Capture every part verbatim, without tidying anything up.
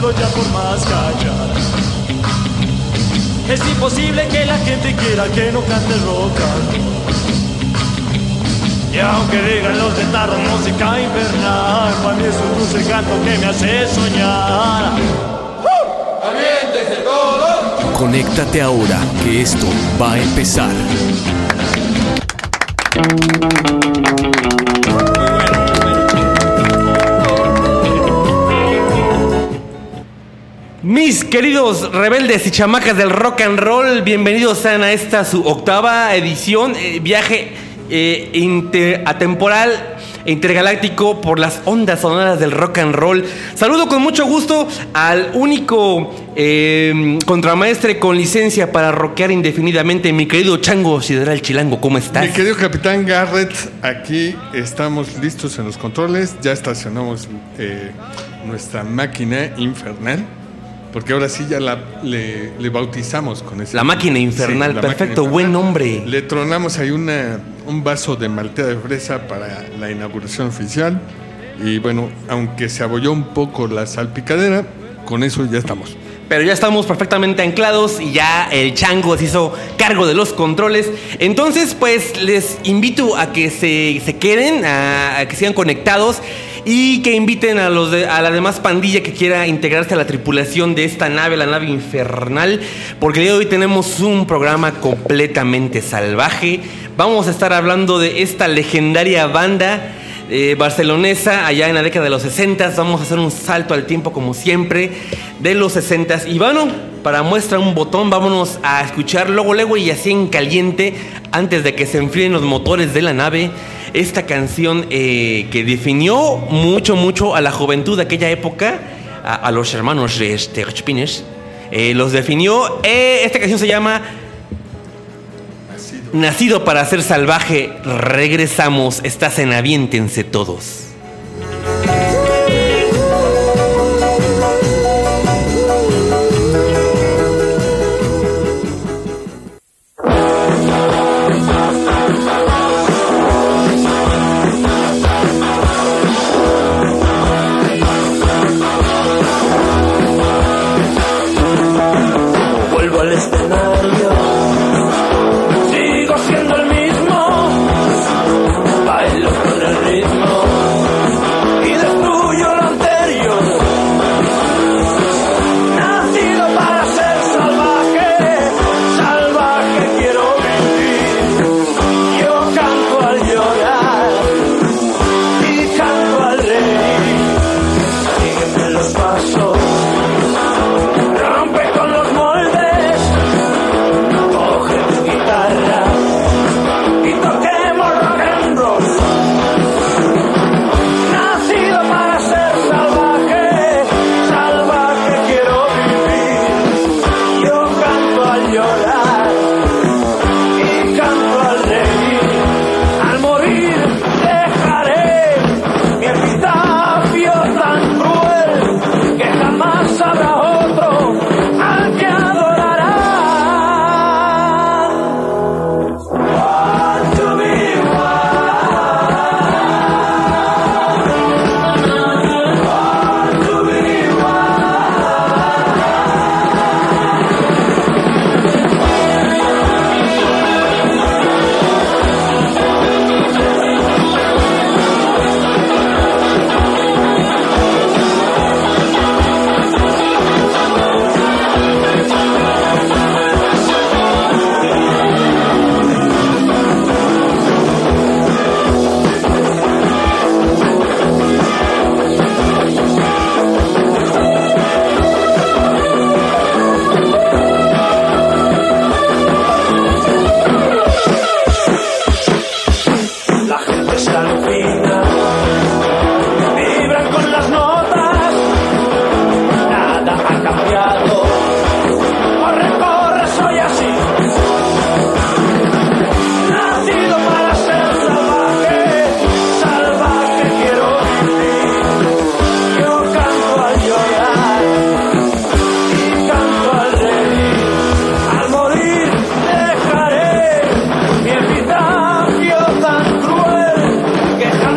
pero ya por más callada. Es imposible que la gente quiera que no cante rock and roll. Y aunque digan los de tarde música infernal, para mí es un dulce canto que me hace soñar. ¡Uh! ¡Aviéntense todos! Conéctate ahora, que esto va a empezar. Mis queridos rebeldes y chamacas del rock and roll, bienvenidos sean a esta su octava edición, eh, viaje eh, inter- atemporal e intergaláctico por las ondas sonoras del rock and roll. Saludo con mucho gusto al único eh, contramaestre con licencia para rockear indefinidamente, mi querido Chango Sideral Chilango. ¿Cómo estás? Mi querido Capitán Garrett, aquí estamos listos en los controles, ya estacionamos eh, nuestra máquina infernal. Porque ahora sí ya la, le, le bautizamos con ese... La máquina infernal, sí, la perfecto, máquina infernal. Buen nombre. Le tronamos ahí una, un vaso de malteada de fresa para la inauguración oficial. Y bueno, aunque se abolló un poco la salpicadera, con eso ya estamos. Pero ya estamos perfectamente anclados y ya el Chango se hizo cargo de los controles. Entonces, pues les invito a que se, se queden, a, a que sigan conectados y que inviten a, los de, a la demás pandilla que quiera integrarse a la tripulación de esta nave, la nave infernal, porque el día de hoy tenemos un programa completamente salvaje. Vamos a estar hablando de esta legendaria banda Eh, barcelonesa allá en la década de los sesentas. Vamos a hacer un salto al tiempo como siempre de los sesentas. Y bueno, para muestra un botón, vámonos a escuchar luego, luego y así en caliente, antes de que se enfríen los motores de la nave, esta canción eh, que definió mucho, mucho a la juventud de aquella época, a, a los hermanos este, eh, los definió. Eh, esta canción se llama Nacido para ser salvaje. Regresamos. Estás en Aviéntense Todos. Vuelvo al escenario, sigo siendo el mismo, bailo con el ritmo y destruyo lo anterior. Nacido para ser salvaje, salvaje quiero vivir. Yo canto al llorar y canto al reír. Sígueme los pasos, rompe con los moldes, coge tu guitarra y toquemos rock and roll. Nacido para ser salvaje, salvaje quiero vivir. Yo canto al llorar y canto al reír. Al morir dejaré mi epitafio tan cruel que jamás habrá otro al que adorarán. Want to be wild. Want to be wild. La gente se alucina, vibran con las notas, nada ha cambiado. Corre, corre, soy así. Nacido para ser salvaje, salvaje quiero vivir. Yo canto al llorar y canto al reír. Al morir dejaré mi epitafio tan cruel que jamás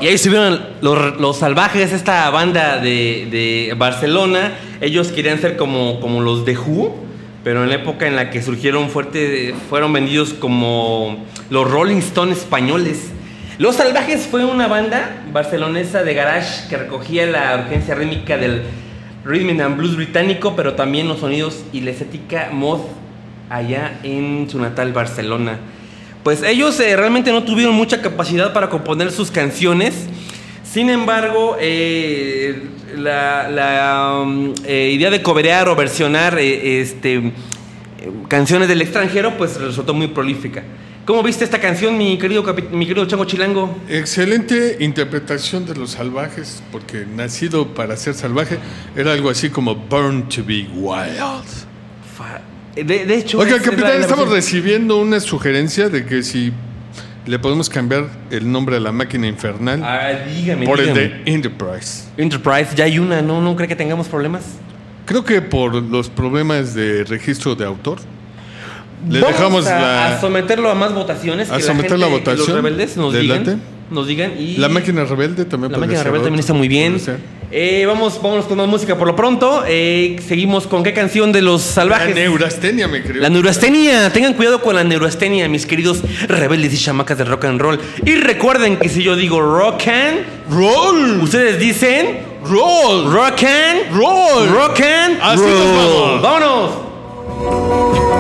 Y ahí subieron los, los Salvajes, esta banda de, de Barcelona. Ellos querían ser como, como los The Who, pero en la época en la que surgieron fuerte, fueron vendidos como los Rolling Stones españoles. Los Salvajes fue una banda barcelonesa de garage que recogía la urgencia rítmica del rhythm and blues británico, pero también los sonidos y la estética mod allá en su natal Barcelona. Pues ellos eh, realmente no tuvieron mucha capacidad para componer sus canciones. Sin embargo, eh, la, la um, eh, idea de coberear o versionar eh, este, eh, canciones del extranjero pues resultó muy prolífica. ¿Cómo viste esta canción, mi querido, capi- mi querido Chango Chilango? Excelente interpretación de Los Salvajes, porque nacido para ser salvaje era algo así como Born to be Wild. Fa- De, de hecho... Oiga, es- capitán, es la- estamos la- recibiendo una sugerencia de que si le podemos cambiar el nombre a la máquina infernal Ah, dígame, por dígame. el de Enterprise. Enterprise, ya hay una, ¿no? ¿No cree que tengamos problemas? Creo que por los problemas de registro de autor. Le Vamos dejamos a, la, a someterlo a más votaciones. a que someter la, la gente, votación. Los rebeldes nos Delate. digan. Nos digan y... la máquina rebelde también. La podría máquina ser rebelde otro, también está muy bien. podría ser. Eh, vamos, vámonos con más música por lo pronto. Eh, seguimos con qué canción de Los La Salvajes. neurastenia, me creo. La neurastenia. Tengan cuidado con la neurastenia, mis queridos rebeldes y chamacas del rock and roll. Y recuerden que si yo digo rock and Roll. ustedes dicen Roll. rock and Roll. rock and Así nos roll. vamos. Vámonos.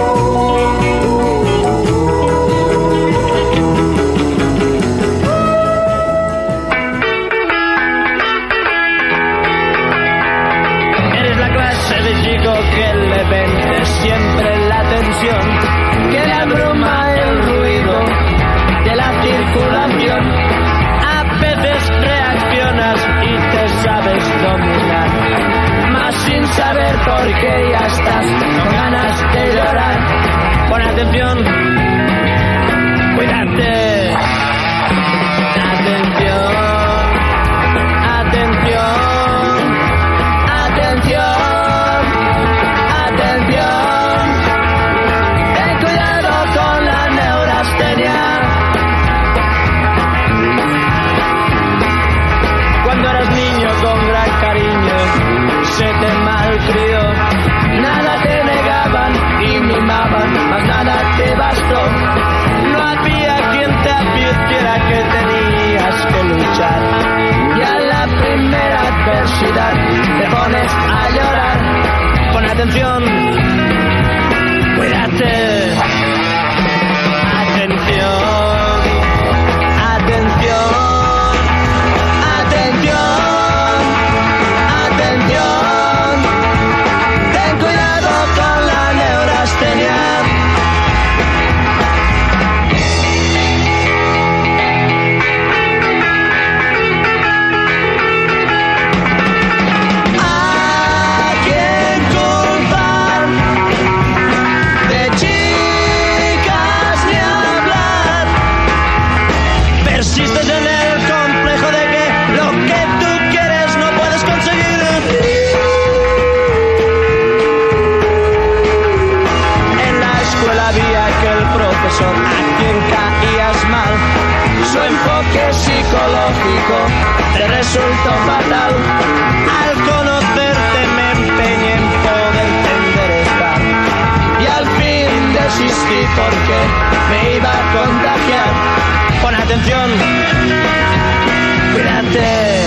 Eres la clase de chico que le vende siempre la atención, que le abruma el ruido de la circulación. A veces reaccionas y te sabes dominar, mas sin saber por qué ya estás con ganas de llorar. Pon atención, cuídate. Atención, atención. Atención, atención, ten cuidado con la neurastenia. Cuando eras niño con gran cariño, se te malcrió, nada te negaban y mimaban, mas nada te bastó. No había quien te advirtiera que tenías que luchar, y a la primera adversidad te pones a llorar. Pon atención, cuídate. Atención, atención, atención, atención. Ten cuidado con la neurastenia. ¿A quién culpar? De chicas ni hablar. Persistes en el complejo de que lo que tú quieres no puedes conseguir. En la escuela había aquel profesor a quien caías mal. Su enfoque psicológico te resultó fatal. Al conocerte me empeñé en poderte enderezar, y al fin desistí porque me iba a contagiar. Pon atención, cuídate.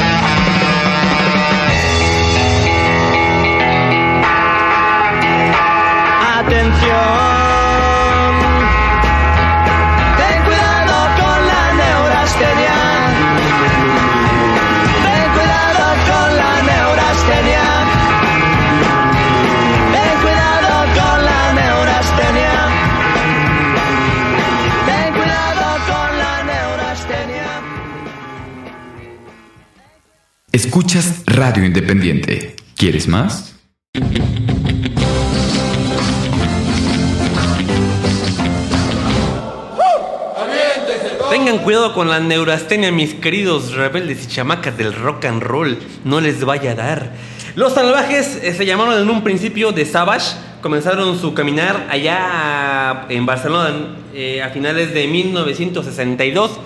Atención, ten cuidado con la neurastenia. Ten cuidado con la neurastenia. Ten cuidado con la neurastenia. Ten cuidado con la neurastenia. Escuchas Radio Independiente. ¿Quieres más? Tengan cuidado con la neurastenia, mis queridos rebeldes y chamacas del rock and roll. No les vaya a dar. Los Salvajes eh, se llamaron en un principio The Savage. Comenzaron su caminar allá en Barcelona eh, a finales de mil novecientos sesenta y dos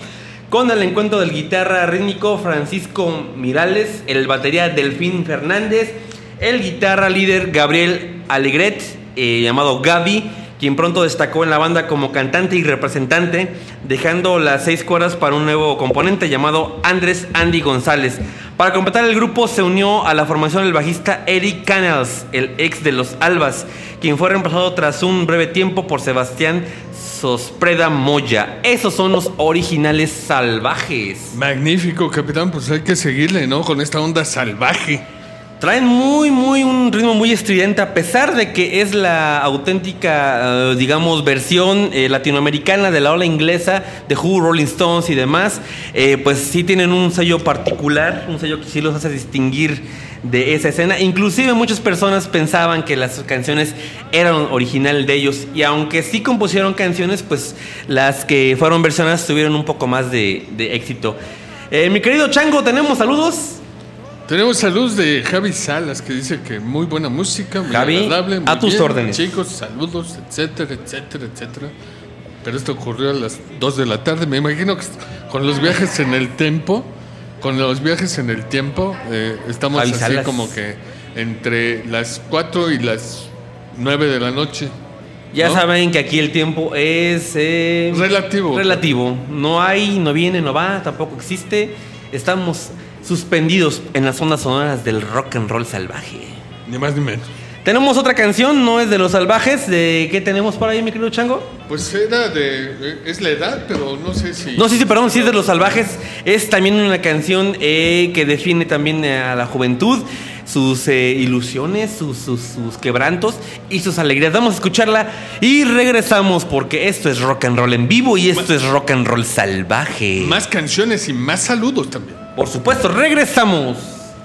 con el encuentro del guitarra rítmico Francisco Mirales, el batería Delfín Fernández, el guitarra líder Gabriel Alegret, eh, llamado Gaby, quien pronto destacó en la banda como cantante y representante, dejando las seis cuerdas para un nuevo componente llamado Andrés Andy González. Para completar el grupo se unió a la formación el bajista Eric Canals, el ex de los Albas, quien fue reemplazado tras un breve tiempo por Sebastián Sospreda Moya. Esos son los originales Salvajes. Magnífico, capitán, pues hay que seguirle, ¿no? Con esta onda salvaje. Traen muy, muy, un ritmo muy estridente, a pesar de que es la auténtica, uh, digamos, versión eh, latinoamericana de la ola inglesa, de Who, Rolling Stones y demás. Eh, pues sí tienen un sello particular, un sello que sí los hace distinguir de esa escena. Inclusive muchas personas pensaban que las canciones eran original de ellos, y aunque sí compusieron canciones, pues las que fueron versionadas tuvieron un poco más de, de éxito. Eh, mi querido Chango, ¿tenemos saludos? Tenemos saludos de Javi Salas, que dice que muy buena música, muy Javi, agradable, muy a tus bien, órdenes. chicos, saludos, etcétera, etcétera, etcétera. Pero esto ocurrió a las dos de la tarde. Me imagino que con los viajes en el tiempo, con los viajes en el tiempo, eh, estamos Javi así Salas. como que entre las cuatro y las nueve de la noche. Ya ¿no? saben que aquí el tiempo es... eh, Relativo. Relativo. No hay, no viene, no va, tampoco existe. Estamos suspendidos en las ondas sonoras del rock and roll salvaje. Ni más ni menos. Tenemos otra canción, no es de los Salvajes. ¿De qué tenemos por ahí, mi querido Chango? Pues era de... Es la edad, pero no sé si... No, sí, sí, perdón, sí es de los Salvajes. Es también una canción eh, que define también a la juventud, sus eh, ilusiones, sus, sus, sus quebrantos y sus alegrías. Vamos a escucharla y regresamos, porque esto es rock and roll en vivo y esto es rock and roll salvaje. Más canciones y más saludos también. Por supuesto, regresamos.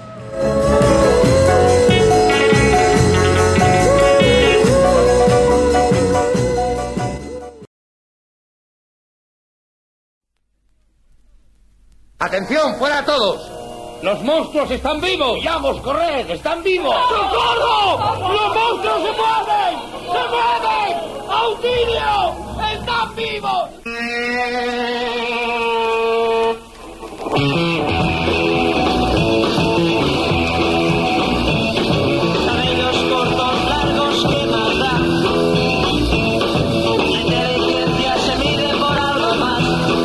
¡Atención, fuera todos! ¡Los monstruos están vivos! ¡Vamos, corred! ¡Están vivos! ¡Socorro! ¡Los monstruos se mueven! ¡Se mueven! ¡Auxilio! ¡Están vivos! Cabellos cortos, largos, que maldad. La inteligencia se mide por algo más.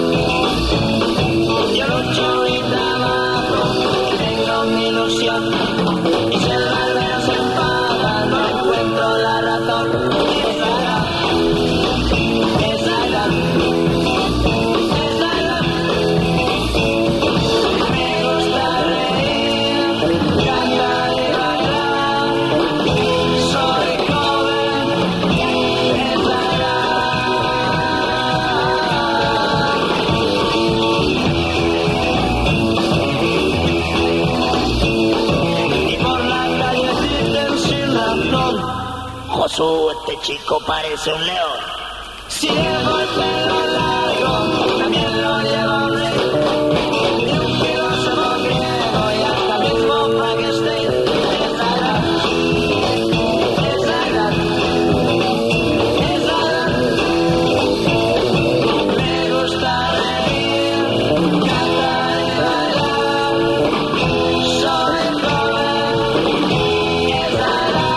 Yo lucho y trabajo, tengo mi ilusión. Y si el barbero se enfada, no encuentro la razón. Esa edad, esa edad, esa edad. Me gusta reír, cantar y bailar. Soy joven, esa edad. Y por la calle griten sin razón: Josué, este chico parece un león. Si llevo el pelo largo, también lo lleva un rey. Y un filósofo griego y hasta mismo Frankenstein. Esa edad, esa edad, esa edad. Me gusta reír, cantar y bailar. Soy joven, esa edad.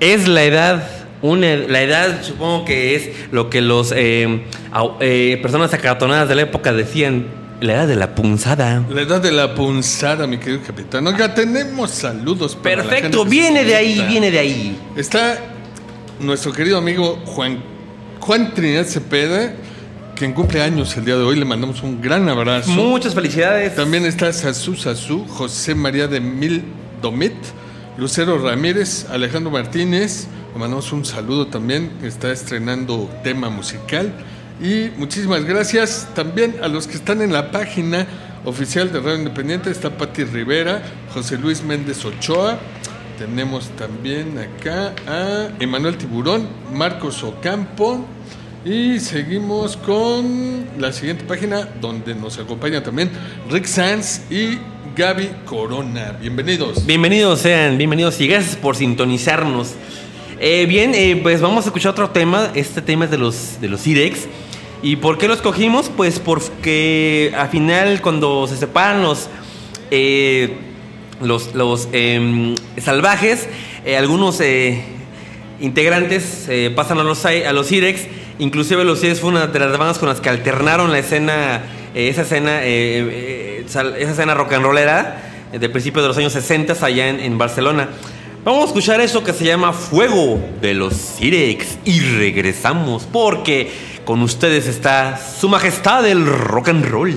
es la edad. Una, la edad supongo que es lo que los eh, eh, personas acartonadas de la época decían, la edad de la punzada. La edad de la punzada, mi querido capitán. Oiga, tenemos saludos para Perfecto, la gente viene de ahí, está. viene de ahí. Está nuestro querido amigo Juan, Juan Trinidad Cepeda, quien cumple años el día de hoy. Le mandamos un gran abrazo. Muchas felicidades. También está Sasú Sasú, José María de Mil Domit, Lucero Ramírez, Alejandro Martínez. Le mandamos un saludo también, que está estrenando tema musical. Y muchísimas gracias también a los que están en la página oficial de Radio Independiente. Está Pati Rivera, José Luis Méndez Ochoa. Tenemos también acá a Emanuel Tiburón, Marcos Ocampo. Y seguimos con la siguiente página, donde nos acompaña también Rick Sanz y Gaby Corona. Bienvenidos. Bienvenidos sean, bienvenidos y gracias por sintonizarnos. Eh, bien, eh, pues vamos a escuchar otro tema. Este tema es de los de los Irex. ¿Y por qué lo escogimos? Pues porque al final, cuando se separan los eh, los, los eh, salvajes, eh, algunos eh, integrantes eh, pasan a los a los Irex. Inclusive los Irex fue una de las bandas con las que alternaron la escena, eh, esa escena, eh, eh, esa escena rock and rollera eh, del principio de los años sesenta allá en, en Barcelona. Vamos a escuchar eso que se llama Fuego de los Irex y regresamos porque con ustedes está Su Majestad el Rock and Roll.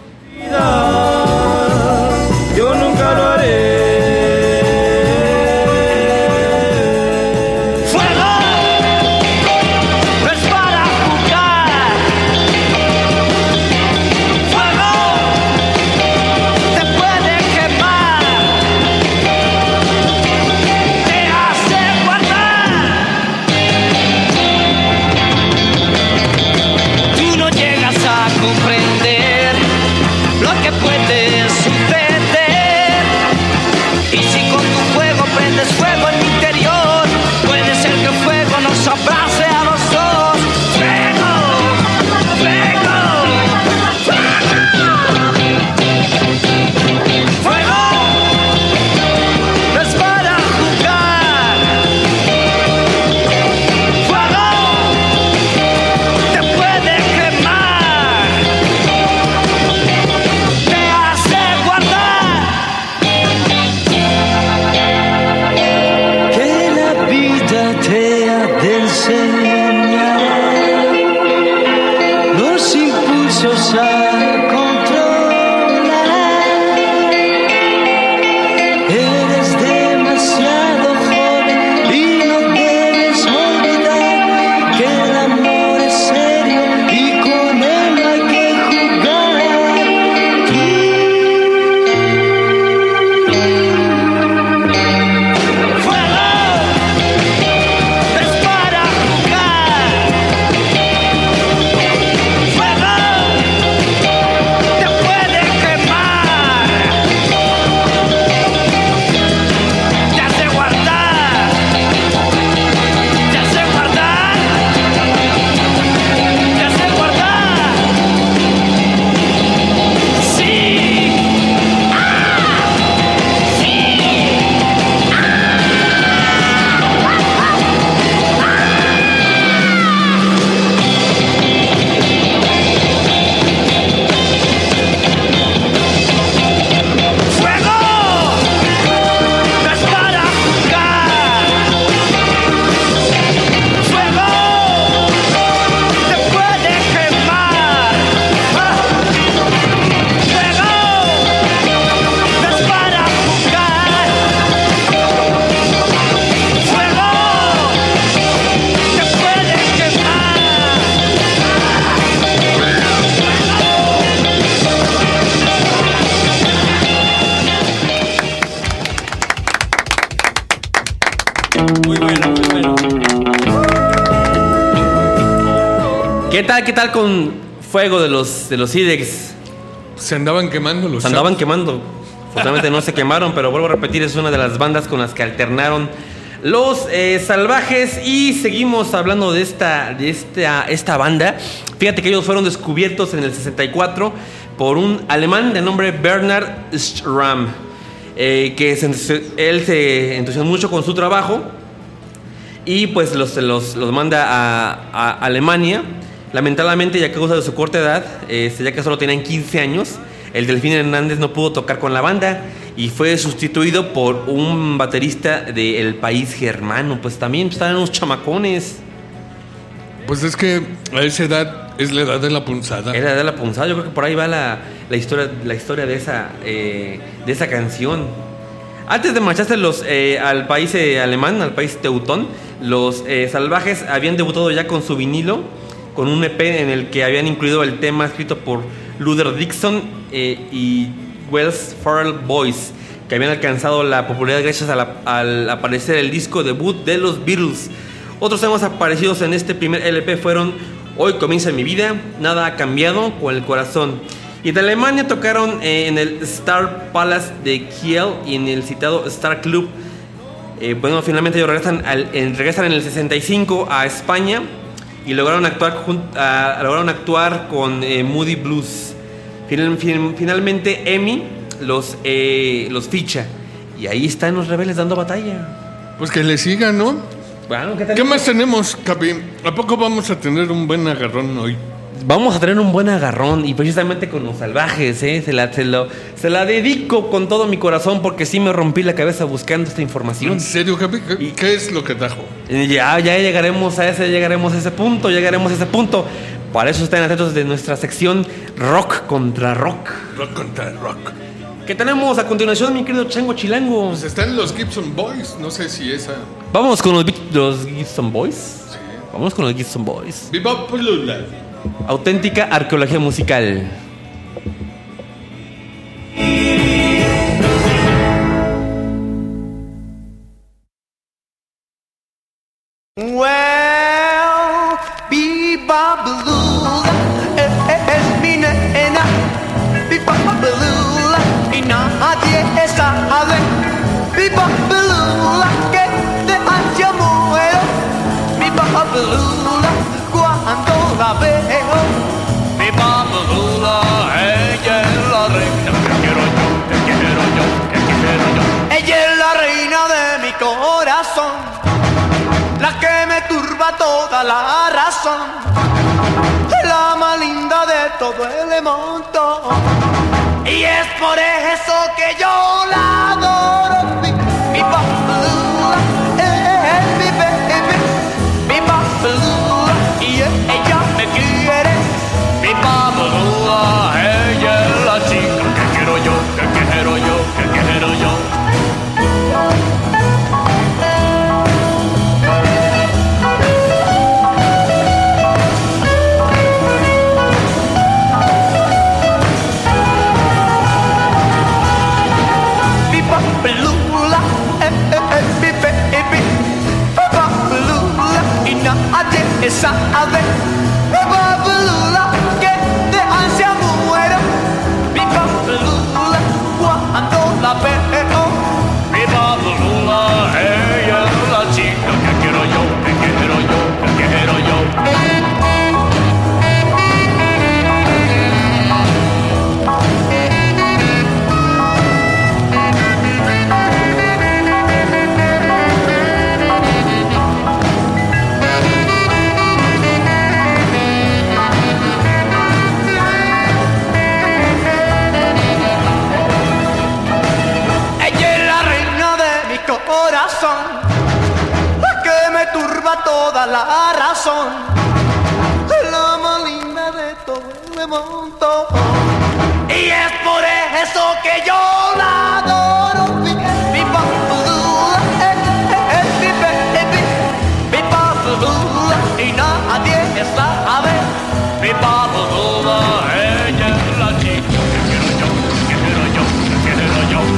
Yo nunca lo haré. Comprender lo que puede suceder. Y si con tu fuego prendes fuego en mi interior, puede ser que el fuego nos abrace a los dos. Fuego, fuego, fuego. No es para jugar. Fuego te puede quemar. Te ha de enseñar los impulsos a controlar. Eres demasiado joven y no debes olvidar que el amor es serio y con él no hay que jugar. ¿Qué tal, qué tal con Fuego de los de los Irex? Se andaban quemando los Se andaban chavos. quemando. Afortunadamente no se quemaron, pero vuelvo a repetir, es una de las bandas con las que alternaron los eh, salvajes. Y seguimos hablando de esta, de esta, esta banda. Fíjate que ellos fueron descubiertos en el sesenta y cuatro por un alemán de nombre Bernhard Schramm, eh, que se, él se entusiasmó mucho con su trabajo y pues los, los, los manda a, a Alemania. Lamentablemente, y a causa de su corta edad, eh, ya que solo tenían quince años, el Delfín Hernández no pudo tocar con la banda y fue sustituido por un baterista del país germano. Pues también pues, estaban unos chamacones. Pues es que a esa edad es la edad de la punzada. Es la edad de la punzada. Yo creo que por ahí va la, la historia, la historia de esa, eh, de esa canción. Antes de marcharse los, eh, al país eh, alemán, al país teutón, los eh, Salvajes habían debutado ya con su vinilo, con un E P en el que habían incluido el tema escrito por Luther Dixon eh, y Wells Farrell Boys, que habían alcanzado la popularidad gracias a la, al aparecer el disco debut de los Beatles. Otros temas aparecidos en este primer L P fueron Hoy comienza mi vida, Nada ha cambiado o El corazón. Y de Alemania tocaron eh, en el Star Palace de Kiel y en el citado Star Club. Eh, bueno, finalmente ellos regresan, al, en, regresan en el sesenta y cinco a España y lograron actuar, jun, a, lograron actuar con eh, Moody Blues. Final, fin, finalmente Emi los, eh, los ficha y ahí están los Rebeldes dando batalla. Pues que le sigan, ¿no? Bueno, ¿qué, ¿Qué más tenemos, Capi? ¿A poco vamos a tener un buen agarrón hoy? Vamos a tener un buen agarrón y precisamente con los Salvajes, ¿eh? Se la, se, lo, se la dedico con todo mi corazón porque sí me rompí la cabeza buscando esta información. ¿En serio, Capi? ¿Qué, y, ¿qué es lo que trajo? Ya, ya llegaremos a ese, llegaremos a ese punto, llegaremos a ese punto. Para eso estén atentos de nuestra sección Rock contra Rock. Rock contra Rock. ¿Qué tenemos a continuación, mi querido Chango Chilango? Pues están los Gibson Boys, no sé si esa... Vamos con los, los Gibson Boys. Sí. Vamos con los Gibson Boys. Viva Pulula. Auténtica arqueología musical. Well, Bebop es mi nena, Bebop y nadie sabe, Bebop que de ansia muero, Bebop cuando la veo, Bebop ella es la reina que quiero yo, que quiero yo, que quiero yo, ella es la reina de mi corazón, la que me turba toda la razón, la más linda de todo el mundo, y es por eso que yo la adoro. Mi, mi papalula es mi baby, mi papalula, y ella me quiere, mi papalula, ella es la chica que quiero yo, que quiero yo, que quiero yo. Sabe, Bebop que de ansia muero, Bebop cuando la veo, Bebop ella es la chica que quiero yo, que quiero yo, que quiero yo. La que me turba toda la razón, la más linda de todo el mundo, y es por eso que yo la adoro. Mi, mi papalula es mi baby, mi papalula, y nadie sabe, mi papalula, ella es la chica que quiero yo, que quiero yo, que quiero yo.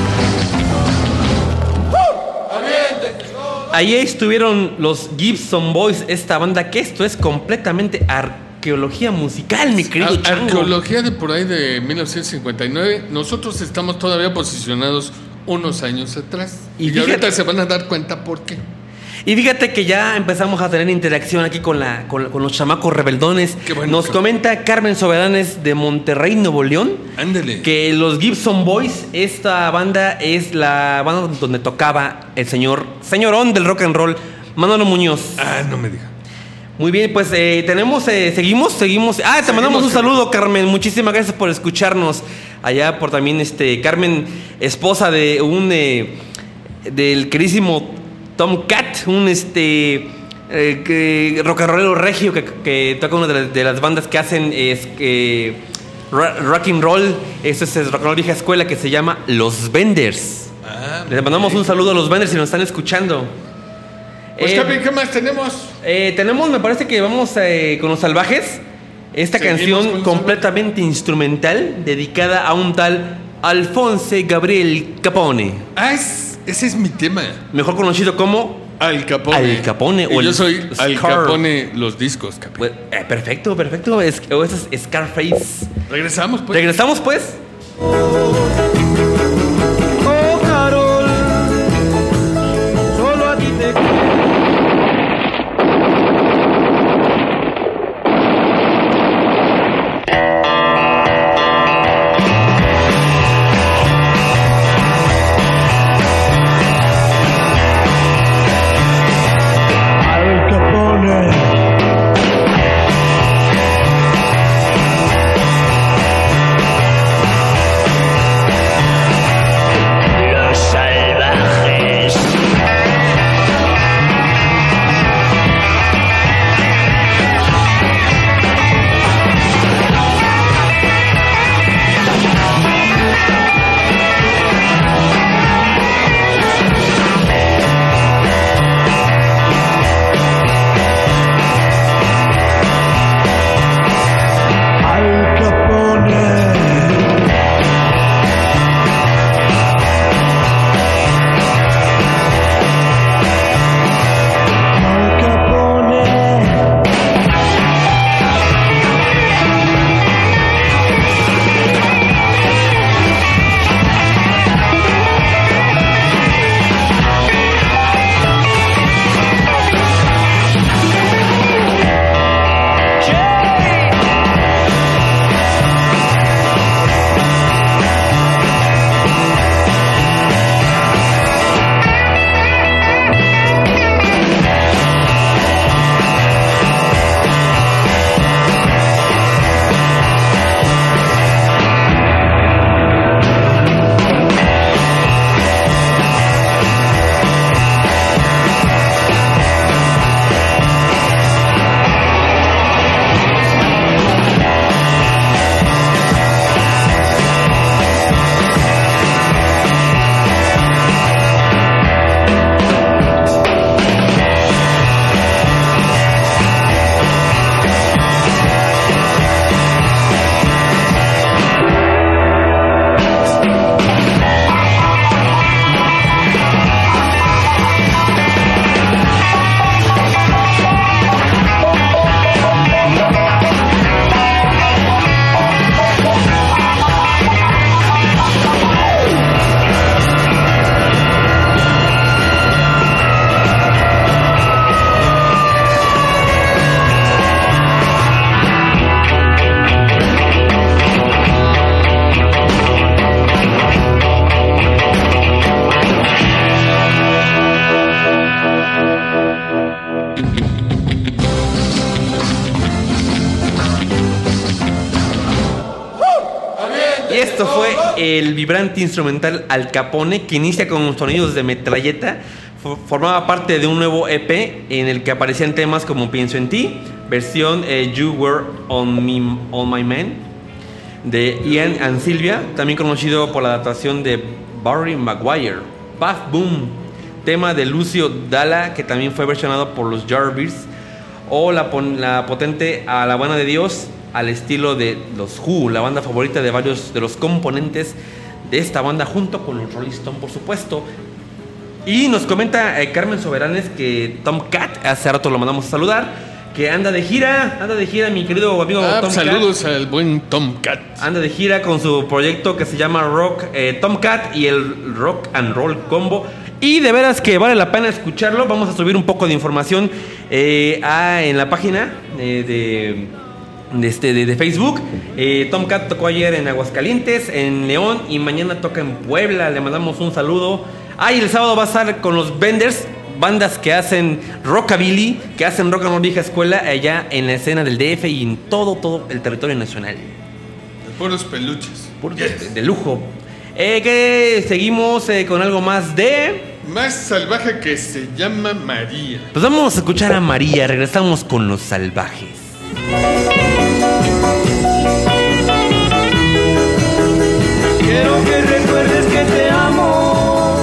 Ahí estuvieron los Gibson Boys, esta banda que esto es completamente arqueología musical, mi querido Ar- Chango. Arqueología de por ahí de mil novecientos cincuenta y nueve. Nosotros estamos todavía posicionados unos años atrás. Y Y, fíjate- ahorita se van a dar cuenta por qué. Y fíjate que ya empezamos a tener interacción aquí con, la, con, con los chamacos rebeldones. Qué bueno, Nos qué comenta Carmen Soberanes de Monterrey, Nuevo León, Ándele. que los Gibson Boys, esta banda es la banda donde tocaba el señor, señorón del rock and roll, Manolo Muñoz. Ah, no me diga. Muy bien, pues eh, tenemos, eh, seguimos, seguimos. Ah, te Seguimos, mandamos un Carmen. saludo, Carmen. Muchísimas gracias por escucharnos. Allá por también, este, Carmen, esposa de un, eh, del querísimo Tom Cat, un, este, eh, que, rock and rollero regio que, que toca una de las, de las bandas que hacen es que ra- rock and roll. Eso es, es rock and roll vieja escuela que se llama Los Benders. Ah, Les mandamos un saludo a los Benders si nos están escuchando. Pues, Eh, Capi, ¿qué más tenemos? Eh, tenemos, me parece que vamos eh, con Los Salvajes. Esta Seguimos canción con Los completamente instrumental dedicada a un tal Alfonso Gabriel Capone, Ah, es, ese es mi tema. mejor conocido como Al Capone. Al Capone Y o yo el soy Al Scar. Capone los discos, Capi. pues, eh, perfecto, perfecto. Es, o eso es Scarface. Regresamos, pues. Regresamos pues. Oh, Carol, solo a ti te Al Capone. Los salvajes. Al Capone. Al Capone. Y esto fue el vibrante instrumental Al Capone, que inicia con sonidos de metralleta. F- Formaba parte de un nuevo E P en el que aparecían temas como Pienso en ti, versión eh, You Were on, Me, on My Man, de Ian and Sylvia, también conocido por la adaptación de Barry Maguire. Puff Boom, tema de Lucio Dalla, que también fue versionado por los Jarvis. O la, pon- la potente A la Buena de Dios, al estilo de los Who, la banda favorita de varios de los componentes de esta banda, junto con los Rolling Stones, por supuesto. Y nos comenta eh, Carmen Soberanes que Tom Cat, hace rato lo mandamos a saludar, que anda de gira, anda de gira, mi querido amigo Ah, Tom pues Cat. saludos al buen Tom Cat. Anda de gira con su proyecto que se llama Rock eh, Tom Cat y el Rock and Roll Combo. Y de veras que vale la pena escucharlo. Vamos a subir un poco de información eh, a- en la página eh, de, de, este, de, de Facebook. Eh, Tom Cat tocó ayer en Aguascalientes, en León, y mañana toca en Puebla. Le mandamos un saludo. Ah, y el sábado va a estar con los Benders. bandas que hacen rockabilly, que hacen rock and roll vieja escuela allá en la escena del D F y en todo, todo el territorio nacional. Puros peluches. Puros yes. de, de lujo. Eh, que seguimos eh, con algo más de... Más salvaje, que se llama María. Pues vamos a escuchar a María. Regresamos con Los Salvajes. Quiero que recuerdes que te amo.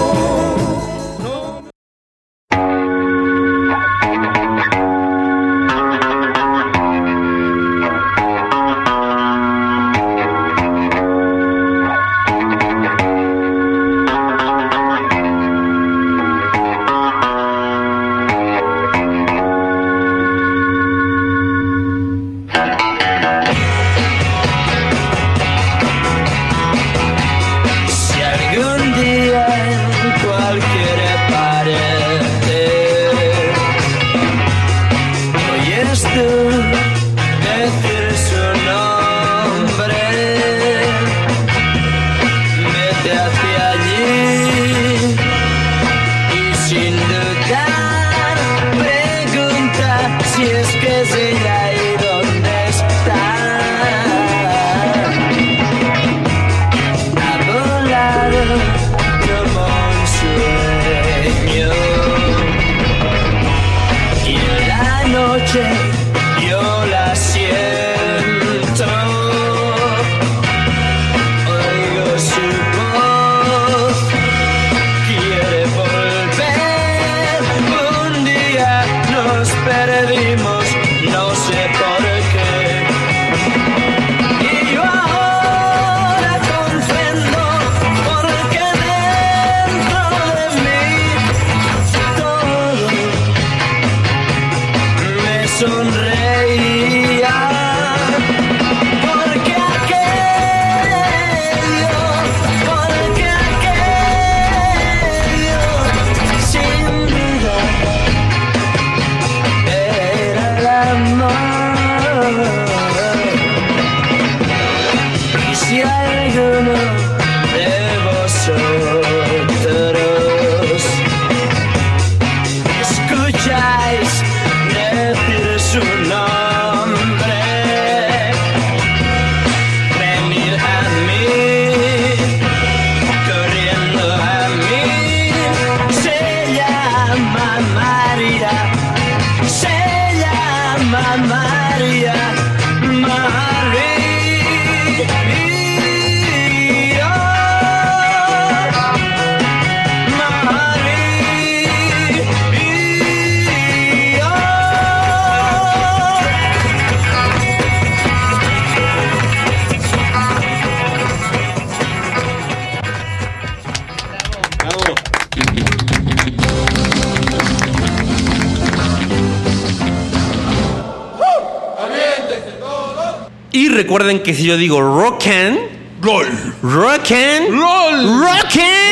Y recuerden que si yo digo rock and roll, rock and roll, rock and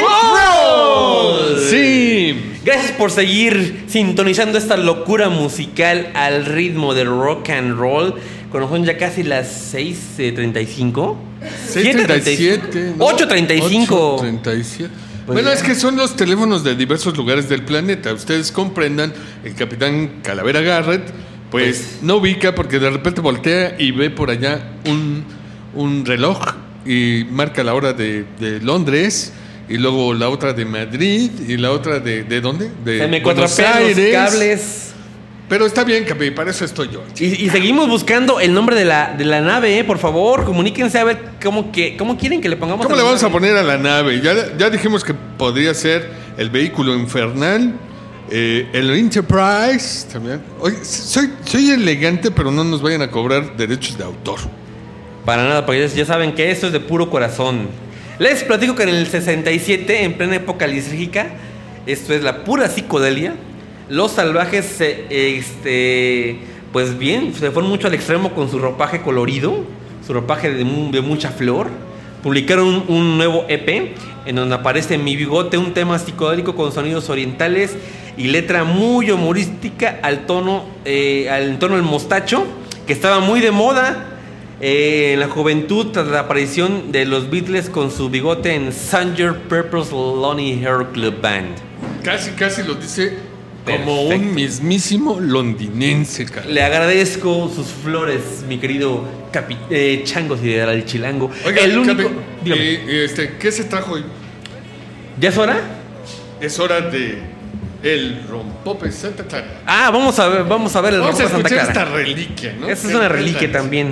roll. Sí. Gracias por seguir sintonizando esta locura musical al ritmo del rock and roll. Cuando son ya casi las seis treinta y cinco. seis treinta y siete. ocho treinta y cinco. ocho treinta y siete. Pues bueno, ya. Es que son los teléfonos de diversos lugares del planeta. Ustedes comprendan, el capitán Calavera Garrett, pues, pues no ubica porque de repente voltea y ve por allá un, un reloj y marca la hora de, de Londres, y luego la otra de Madrid y la otra de ¿de dónde? De Se me Buenos Aires. Los cables. Pero está bien, Capi, para eso estoy yo. Y, y seguimos buscando el nombre de la, de la nave, ¿eh? Por favor, comuníquense a ver cómo, que, cómo quieren que le pongamos. ¿Cómo le vamos nave? a poner a la nave? Ya, ya dijimos que podría ser el vehículo infernal, eh, el Enterprise también. Oye, soy, soy elegante, pero no nos vayan a cobrar derechos de autor. Para nada, porque ya saben que esto es de puro corazón. Les platico que en el sesenta y siete, en plena época lisérgica, esto es la pura psicodelia, Los Salvajes, se, este, pues bien, se fueron mucho al extremo con su ropaje colorido, su ropaje de, de mucha flor. Publicaron un, un nuevo E P en donde aparece Mi Bigote, un tema psicodélico con sonidos orientales y letra muy humorística al tono, eh, al tono del mostacho, que estaba muy de moda eh, en la juventud tras la aparición de los Beatles con su bigote en sergeant Pepper's Lonely Heart Club Band. Casi, casi lo dice Como un mismísimo londinense, cara. Le agradezco sus flores, mi querido capi- eh, Chango Sideral el Chilango. Oiga, el único. Capi, Dígame. eh, este, ¿qué se trajo hoy? ¿Ya es hora? Es hora de el rompope Santa Clara. Ah, vamos a ver, vamos a ver el Vamos a rompope Santa escuchar Clara. esta reliquia, ¿no? Esta es una reliquia también.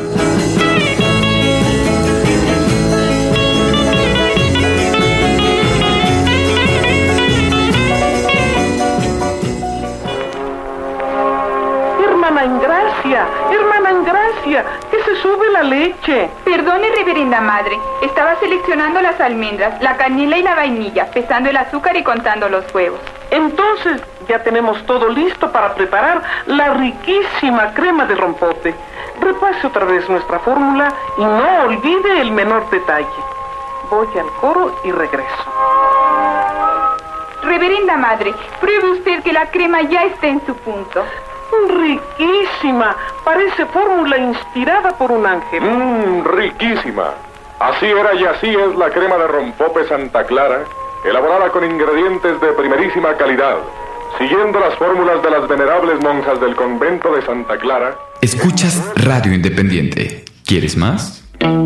Hermana Ingracia, hermana Ingracia, que se sube la leche. Perdone, reverenda madre. Estaba seleccionando las almendras, la canela y la vainilla, pesando el azúcar y contando los huevos. Entonces ya tenemos todo listo para preparar la riquísima crema de rompope. Repase otra vez nuestra fórmula y no olvide el menor detalle. Voy al coro y regreso. Reverenda madre, pruebe usted que la crema ya está en su punto. Riquísima. Parece fórmula inspirada por un ángel. Mmm, riquísima. Así era y así es la crema de rompope Santa Clara, elaborada con ingredientes de primerísima calidad, siguiendo las fórmulas de las venerables monjas del convento de Santa Clara. Escuchas Radio Independiente. ¿Quieres más?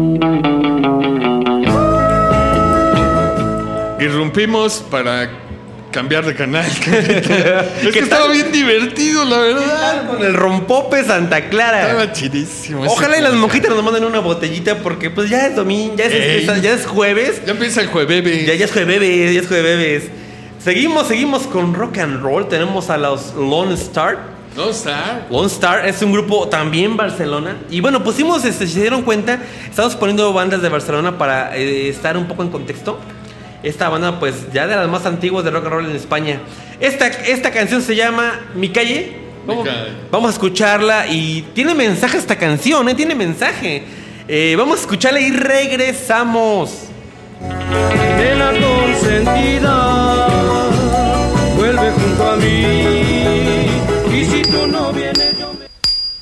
Irrumpimos para cambiar de canal. Es que estaba bien divertido, la verdad. Con el rompope Santa Clara. Estaba chidísimo. Ojalá y las monjitas nos manden una botellita porque pues ya es domingo, ya es, es, ya es jueves. Ya empieza el jueves. Ya, ya es jueves, ya es jueves. Seguimos, seguimos con rock and roll. Tenemos a los Lone Star. Lone Star. Lone Star es un grupo también Barcelona. Y bueno, pusimos, este, si se dieron cuenta, estamos poniendo bandas de Barcelona para eh, estar un poco en contexto. Esta banda, pues, ya de las más antiguas de rock and roll en España. Esta, esta canción se llama Mi Calle. Vamos, Mi Calle. vamos a escucharla y tiene mensaje esta canción, ¿eh? Tiene mensaje. Eh, vamos a escucharla y regresamos. Nena consentida, vuelve junto a mí. Y si tú no vienes, yo me...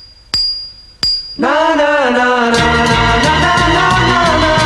Na, na, na, na, na, na, na, na, na.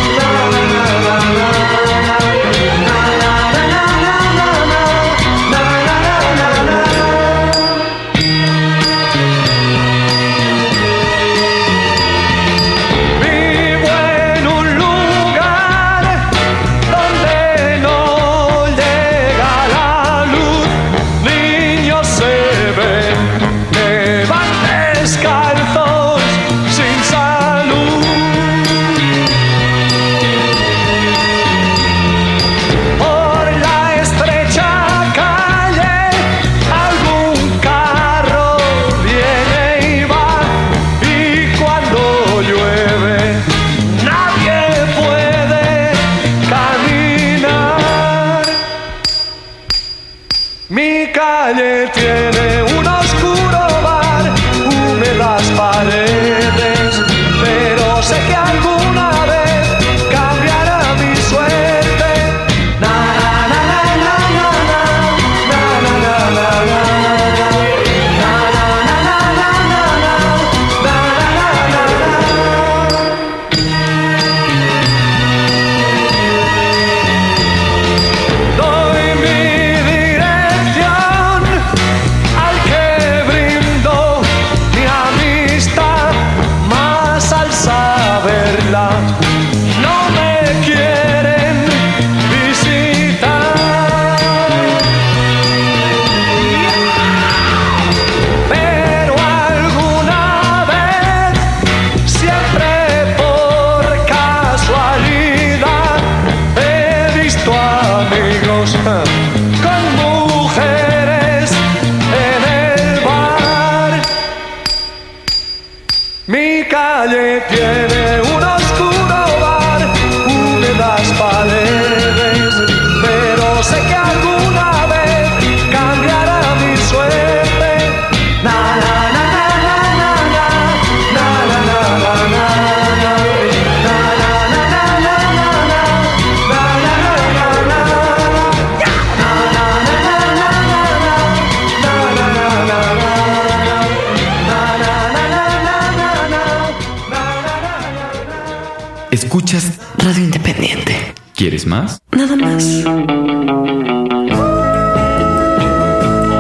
Escuchas Radio Independiente. ¿Quieres más? Nada más.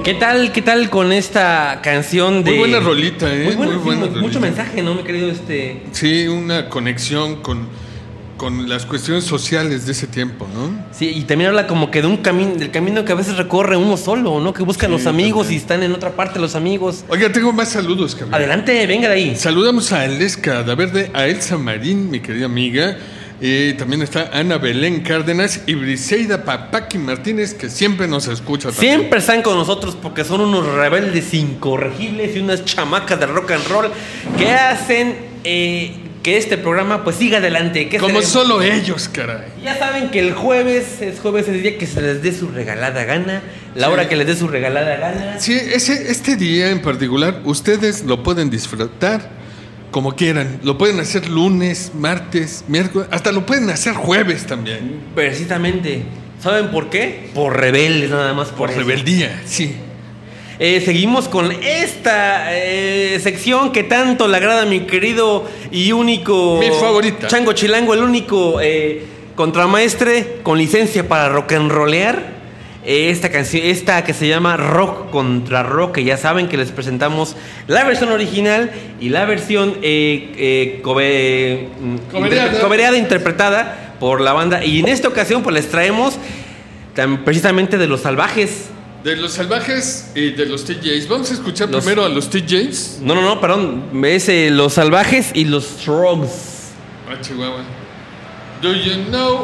¿Qué tal, qué tal con esta canción de... Muy buena rolita, ¿eh? Muy, buena, Muy buena sí, rolita. Mucho mensaje, ¿no, mi querido este...? Sí, una conexión con, con las cuestiones sociales de ese tiempo, ¿no? Sí, y también habla como que de un camino, del camino que a veces recorre uno solo, ¿no? Que buscan Sí, los amigos también. y están en otra parte los amigos. Oiga, tengo más saludos, cabrón. Adelante, venga de ahí. Saludamos a Aleska da Verde, a Elsa Marín, mi querida amiga. Eh, también está Ana Belén Cárdenas y Briseida Papaki Martínez, que siempre nos escucha también. Siempre están con nosotros porque son unos rebeldes incorregibles y unas chamacas de rock and roll que hacen eh, que este programa pues siga adelante. Que Como se... solo ellos, caray. Ya saben que el jueves es jueves, es el día que se les dé su regalada gana, la Sí. hora que les dé su regalada gana. Sí, ese, este día en particular, ustedes lo pueden disfrutar como quieran. Lo pueden hacer lunes, martes, miércoles, hasta lo pueden hacer jueves también. Precisamente. ¿Saben por qué? Por rebeldes, nada más por, Por eso. rebeldía, sí. Eh, seguimos con esta eh, sección que tanto le agrada a mi querido y único... Mi favorita. Chango Chilango, el único eh, contramaestre con licencia para rock and rollear. Eh, esta canción, esta que se llama Rock contra Rock, que ya saben que les presentamos la versión original y la versión eh, eh, cobe- Cobereada. interpre- cobereada, interpretada por la banda. Y en esta ocasión pues les traemos tan, precisamente de Los Salvajes. De los salvajes y de los T Js. Vamos a escuchar Los- primero a los T Js. No, no, no, perdón. Es eh, Los Salvajes y Los Strokes. Ah, Chihuahua. Do you know?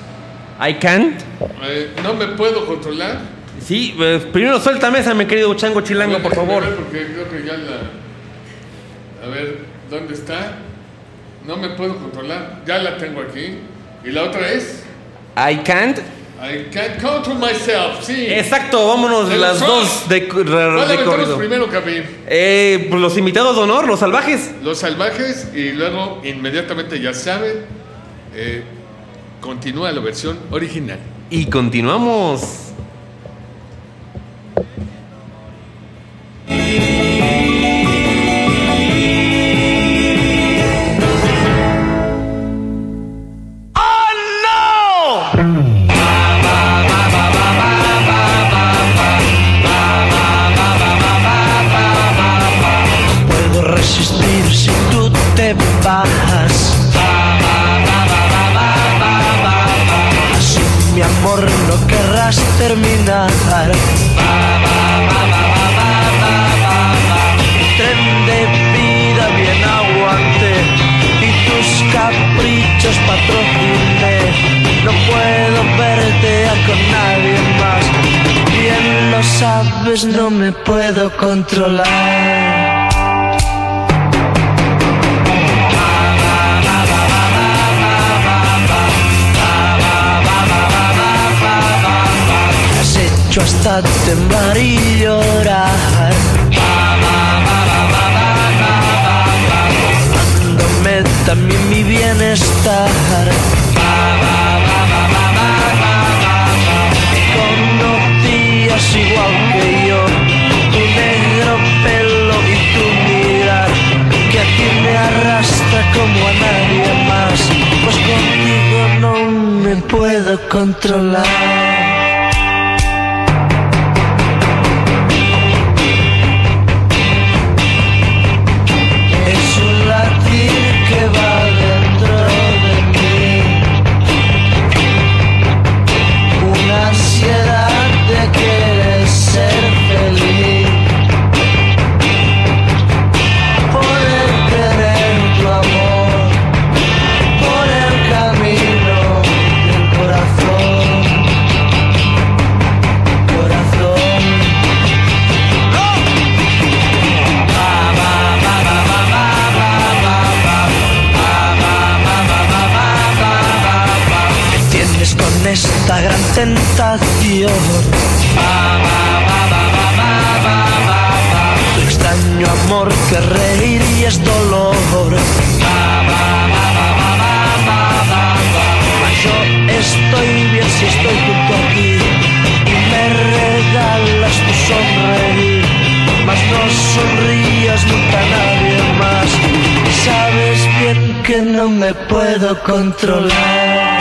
I can't. Eh, no me puedo controlar. Sí, eh, primero suéltame esa, mi querido Chango Chilango, por Déjame favor. ver, porque creo que ya la. A ver, ¿dónde está? No me puedo controlar. Ya la tengo aquí. Y la otra es. I can't. I can't control myself. Sí. Exacto, vámonos De las los dos de, ¿Cuál de aventamos corrido. primero, Capi? Eh, pues los invitados de honor, Los Salvajes. Los salvajes y luego inmediatamente ya saben, eh, continúa la versión original. Y continuamos. Puedo resistir si tú te bajas. Así mi amor no querrás terminar. Tren de vida bien aguante y tus caprichos patrocine. No puedo verte a con nadie más. Bien lo sabes, no me puedo controlar. Has hecho hasta temblar y llorar. Dándome también mi bienestar. Conocías igual que yo tu negro pelo y tu mirar, que a ti me arrastra como a nadie más. Pues contigo no me puedo controlar. Es un latir que va dentro de mí, una ansiedad de querer ser feliz, poder tener tu amor por el camino del corazón, corazón. Me tienes con esta gran tentación. Tu extraño amor que reír y es dolor. Mas yo estoy bien si estoy junto a ti y me regalas tu sonreír. Mas no sonrías nunca a nadie más. Y sabes bien que no me puedo controlar.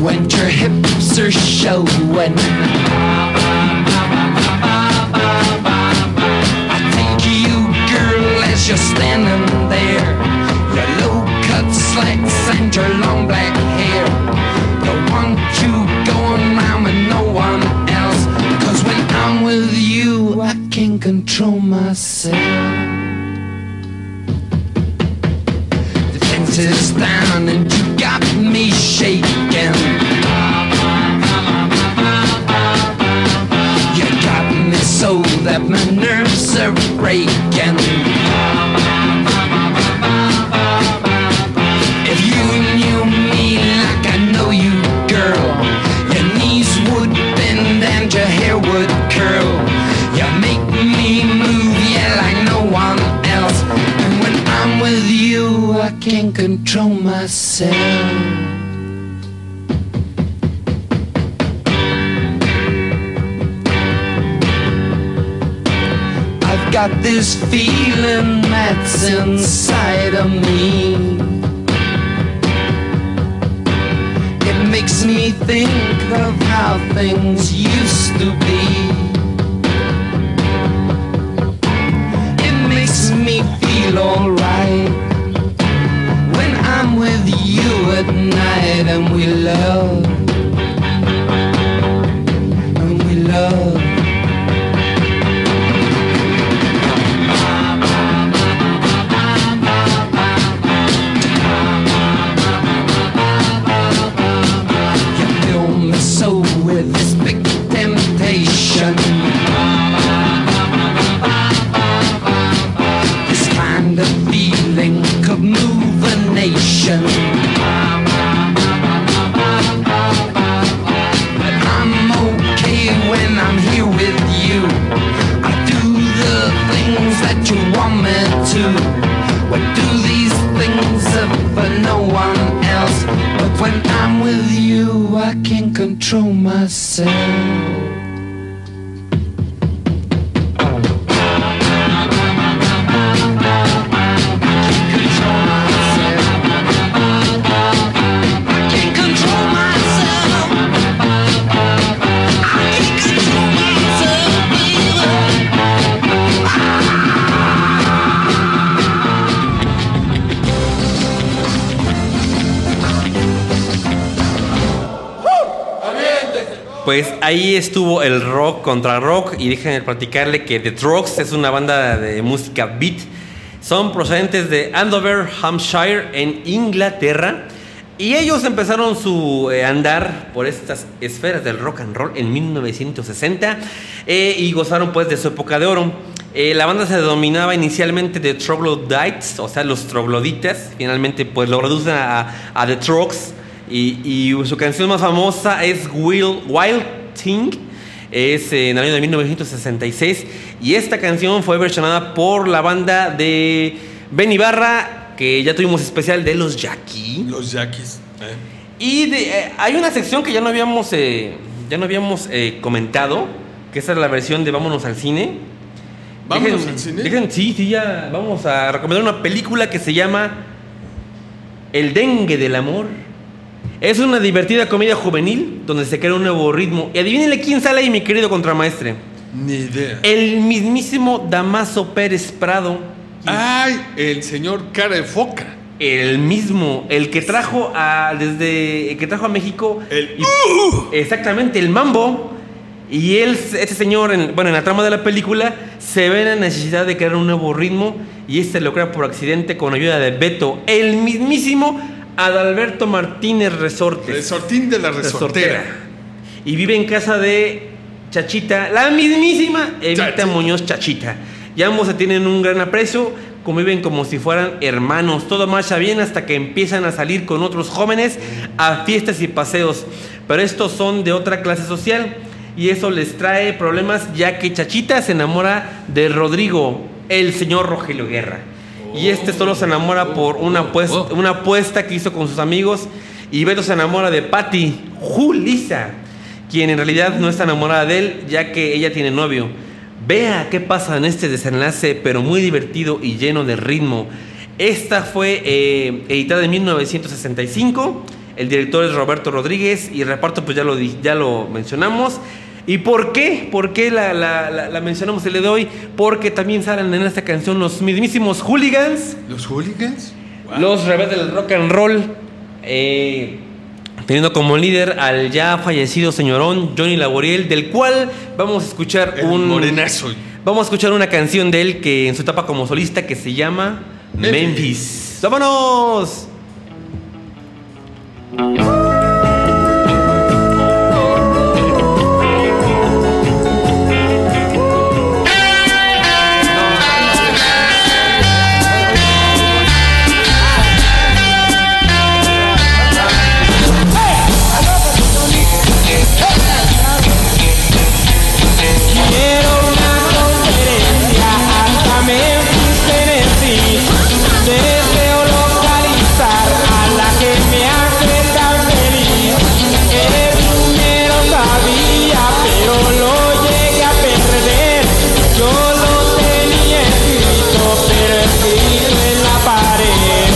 and your hips are showing. I take you, girl, as you're standing there. Your low-cut slacks and your long black hair. Don't want you going round with no one else. Cause when I'm with you, I can't control myself. The fence is down and you got me shaking. You got me so that my nerves are breaking. If you knew me like I know you, girl, your knees would bend and your hair would curl. You make me move, yeah, like no one else. And when I'm with you, I can't control myself. I've got this feeling that's inside of me. It makes me think of how things used to be. It makes me feel alright when I'm with you at night and we love, and we love. So with this big temptation, this kind of feeling could move a nation. But I'm okay when I'm here with you. I do the things that you want me to. What do these things for no one else? But when I'm with you, I can't control myself. Pues ahí estuvo el rock contra rock. Y déjenme platicarle que The Trucks es una banda de música beat. Son procedentes de Andover, Hampshire, en Inglaterra. Y ellos empezaron su eh, andar por estas esferas del rock and roll en mil novecientos sesenta. Eh, y gozaron pues de su época de oro. Eh, la banda se denominaba inicialmente The Troglodytes, o sea, los trogloditas. Finalmente pues lo reducen a, a The Trucks. Y, y su canción más famosa es Wild, Wild Thing. Es en el año de mil novecientos sesenta y seis. Y esta canción fue versionada por la banda de Ben Ibarra, que ya tuvimos especial de los Jackie. Los Jackies. Eh. Y de, eh, hay una sección que ya no habíamos, eh, ya no habíamos eh, comentado, que esa es la versión de Vámonos al cine. ¿Vámonos dejen, al cine? Dejen, sí, sí, ya vamos a recomendar una película que se llama El dengue del amor. Es una divertida comedia juvenil donde se crea un nuevo ritmo. Y adivínenle quién sale ahí, mi querido contramaestre. Ni idea. El mismísimo Damaso Pérez Prado. ¡Ay! El señor cara de foca. El mismo, el que trajo a desde el que trajo a México el y, uh, exactamente el mambo. Y él, este señor, en, bueno, en la trama de la película se ve la necesidad de crear un nuevo ritmo y este lo crea por accidente con ayuda de Beto, el mismísimo Adalberto Martínez Resortes. Resortín de la resortera. resortera. Y vive en casa de Chachita, la mismísima Evita Chachita. Muñoz Chachita. Y ambos se tienen un gran aprecio, conviven como si fueran hermanos. Todo marcha bien hasta que empiezan a salir con otros jóvenes a fiestas y paseos. Pero estos son de otra clase social y eso les trae problemas, ya que Chachita se enamora de Rodrigo, el señor Rogelio Guerra. Y este solo se enamora por una apuesta, una apuesta que hizo con sus amigos. Y Beto se enamora de Patty Julissa, quien en realidad no está enamorada de él, ya que ella tiene novio. Vea qué pasa en este desenlace, pero muy divertido y lleno de ritmo. Esta fue eh, editada en mil novecientos sesenta y cinco. El director es Roberto Rodríguez y el reparto pues ya lo, ya lo mencionamos. ¿Y por qué? ¿Por qué la, la, la, la mencionamos el día de hoy? Porque también salen en esta canción los mismísimos Hooligans. ¿Los Hooligans? Wow. Los rebeldes del rock and roll. Eh, teniendo como líder al ya fallecido señorón Johnny Laboriel, del cual vamos a escuchar el un... morenazo. Vamos a escuchar una canción de él que en su etapa como solista que se llama Memphis. Memphis. ¡Vámonos! Deseo localizar a la que me hace tan feliz. El número sabía, pero lo llegué a perder. Yo lo tenía escrito, pero escrito en la pared.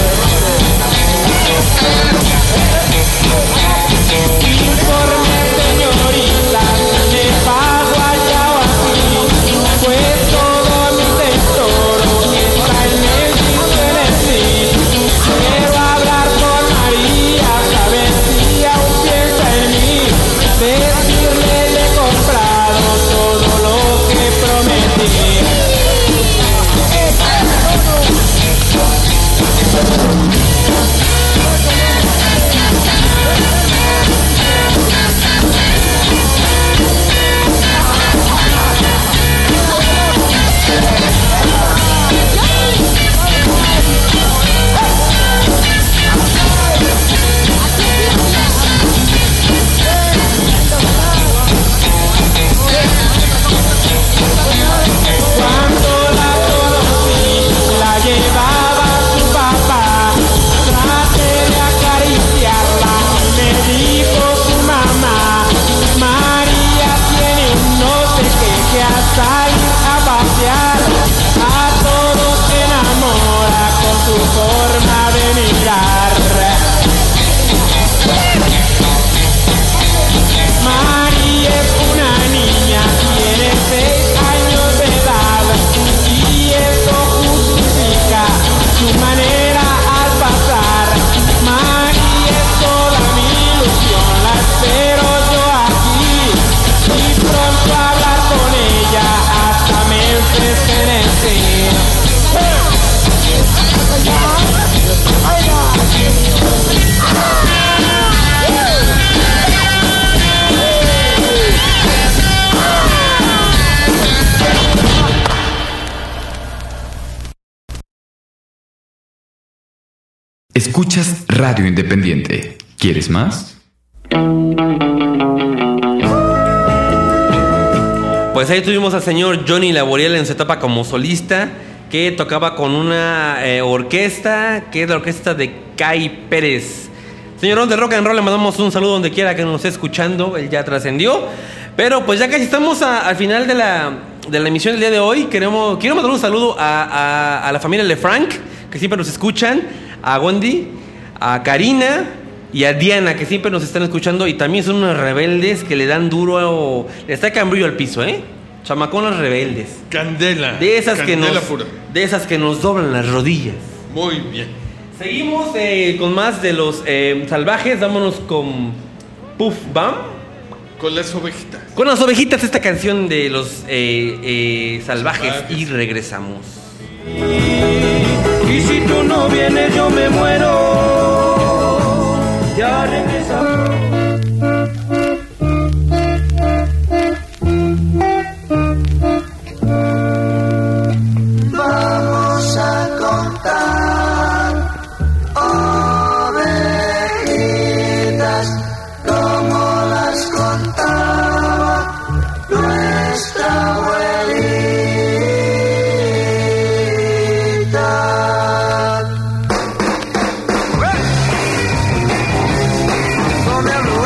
Informe, señorita, me pago allá o aquí, pues todo mi tesoro está en el quiero hablar con María, saber si aún piensa en mí, decirle le he comprado todo lo que prometí. Cuando la conocí, la llevaba su papá, traté de acariciarla y me dijo su mamá, María tiene un no sé qué que a salir a pasear, a todos se enamora con su forma de mirar. María es una niña, tiene seis años de edad y eso justifica su manera al pasar. María es toda mi ilusión, la espero yo aquí y pronto hablar con ella hasta Memphis, Tennessee. Escuchas Radio Independiente. ¿Quieres más? Pues ahí tuvimos al señor Johnny Laboriel en su etapa como solista, que tocaba con una eh, orquesta, que es la orquesta de Kai Pérez. Señorón de rock and roll, le mandamos un saludo donde quiera que nos esté escuchando, él ya trascendió. Pero pues ya casi estamos a, al final de la, de la emisión del día de hoy. Queremos, quiero mandar un saludo a, a, a la familia Lefranc, que siempre nos escuchan, a Wendy, a Karina y a Diana, que siempre nos están escuchando, y también son unos rebeldes que le dan duro, le sacan brillo al piso, ¿eh? Chamaconas rebeldes. Candela. De esas Candela que nos, pura. de esas que nos doblan las rodillas. Muy bien. Seguimos eh, con más de los eh, salvajes. Vámonos con Puff Bam. Con las ovejitas. Con las ovejitas, esta canción de los eh, eh, salvajes. Salvajes. Y regresamos. Y si tú no vienes yo me muero. Ya regresamos. Vamos a contar ovejitas como las contaba nuestra abuelita. Con el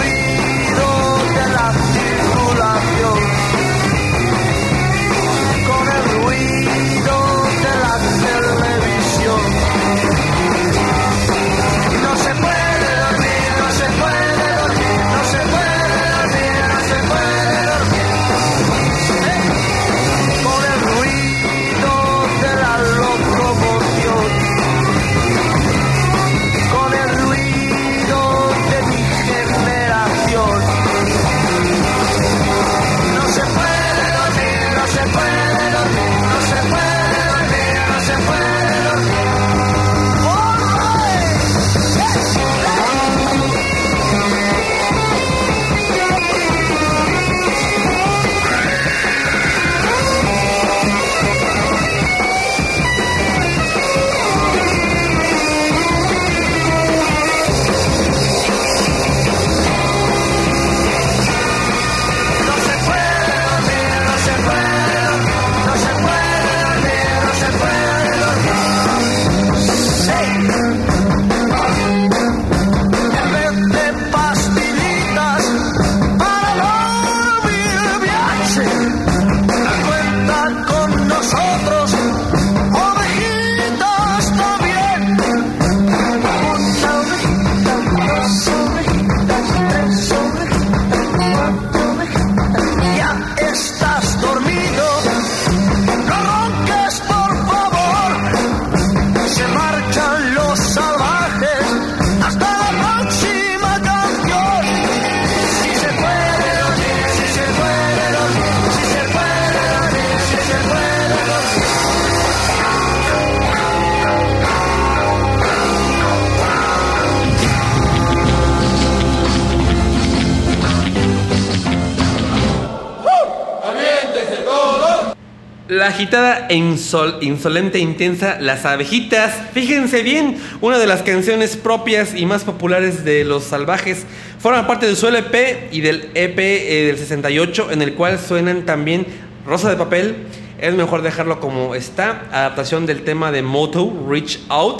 La agitada e insol- insolente e intensa Las Abejitas. Fíjense bien, una de las canciones propias y más populares de Los Salvajes. Forma parte de su L P y del E P eh, del sesenta y ocho, en el cual suenan también Rosa de Papel. Es mejor dejarlo como está. Adaptación del tema de Moto, Reach Out.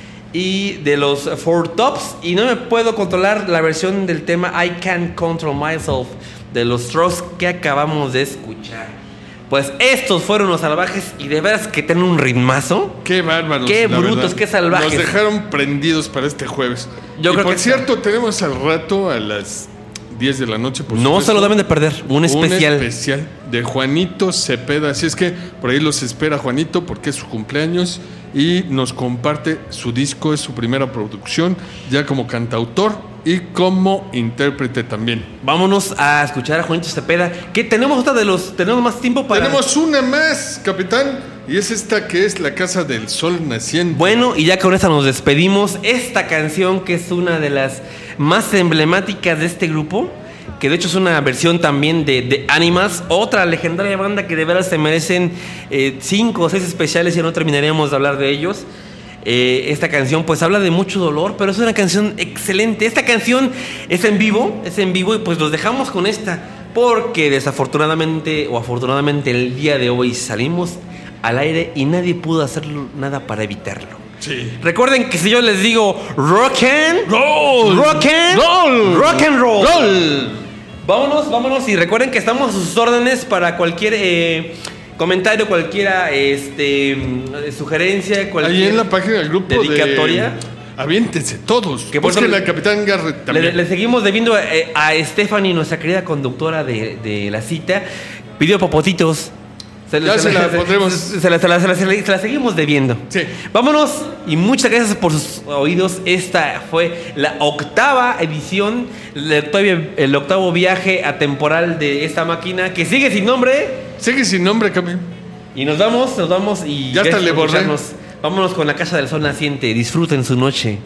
Y de los Four Tops. Y no me puedo controlar la versión del tema I Can't Control Myself de los Strokes que acabamos de escuchar. Pues estos fueron Los Salvajes y de veras que tienen un ritmazo. Qué bárbaros. Qué la brutos, verdad. qué salvajes. Nos dejaron prendidos para este jueves. Yo y creo por que cierto, tenemos al rato a las diez de la noche. Por no supuesto, se lo deben de perder. Un especial. Un especial de Juanito Cepeda. Así es que por ahí los espera Juanito porque es su cumpleaños y nos comparte su disco. Es su primera producción ya como cantautor y como intérprete también. Vámonos a escuchar a Juanito Cepeda. ¿Qué tenemos otra de los? ¿Tenemos más tiempo para? Tenemos una más, capitán. Y es esta que es La Casa del Sol Naciente. Bueno, y ya con esta nos despedimos. Esta canción que es una de las más emblemáticas de este grupo, que de hecho es una versión también de, de Animals, otra legendaria banda que de veras se merecen eh, cinco o seis especiales y no terminaríamos de hablar de ellos. Eh, esta canción pues habla de mucho dolor, pero es una canción excelente. Esta canción es en vivo, es en vivo y pues los dejamos con esta, porque desafortunadamente o afortunadamente el día de hoy salimos al aire y nadie pudo hacer nada para evitarlo. Sí. Recuerden que si yo les digo rock and roll, rock and roll, rock and roll, roll. Vámonos, vámonos y recuerden que estamos a sus órdenes para cualquier eh, comentario, cualquiera este, sugerencia, cualquier ahí en la página del grupo dedicatoria. De... Aviéntense todos. Que por Busquen eso, a Capitán Garrett también. Le, le seguimos debiendo eh, a Stephanie, nuestra querida conductora de, de la cita. Pidió popotitos. Se, ya se, se, la, la pondremos. Se, se, la, se, la, se, la, se, la, se la seguimos debiendo. Sí. Vámonos y muchas gracias por sus oídos. Esta fue la octava edición, el, el octavo viaje atemporal de esta máquina que sigue sin nombre. Sigue sin nombre, Capi. Y nos vamos, nos vamos y ya hasta le borré. Vámonos con La Casa del Sol Naciente. Disfruten su noche.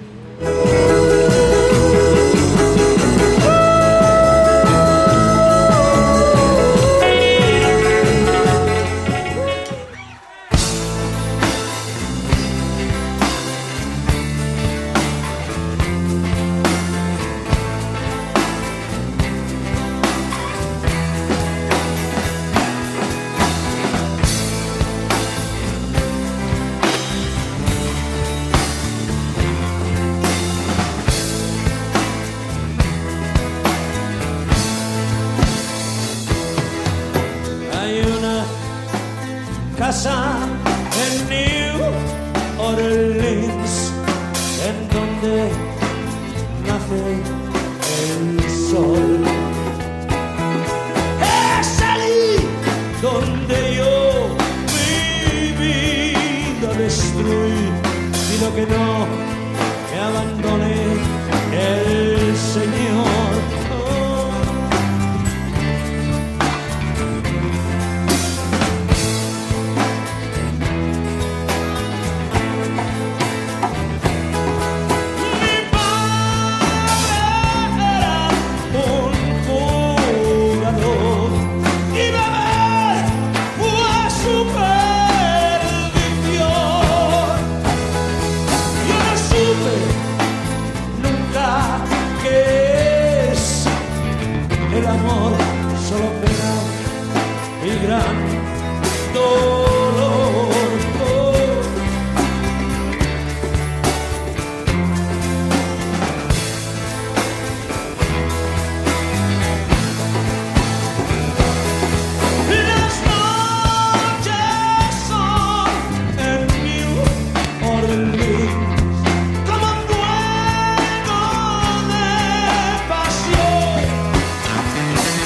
En New Orleans, en donde nace el sol. Es allí donde yo mi vida destruí y lo que no me abandone el Señor. El amor solo pena y gran dolor. Las noches son en New Orleans como un fuego de pasión.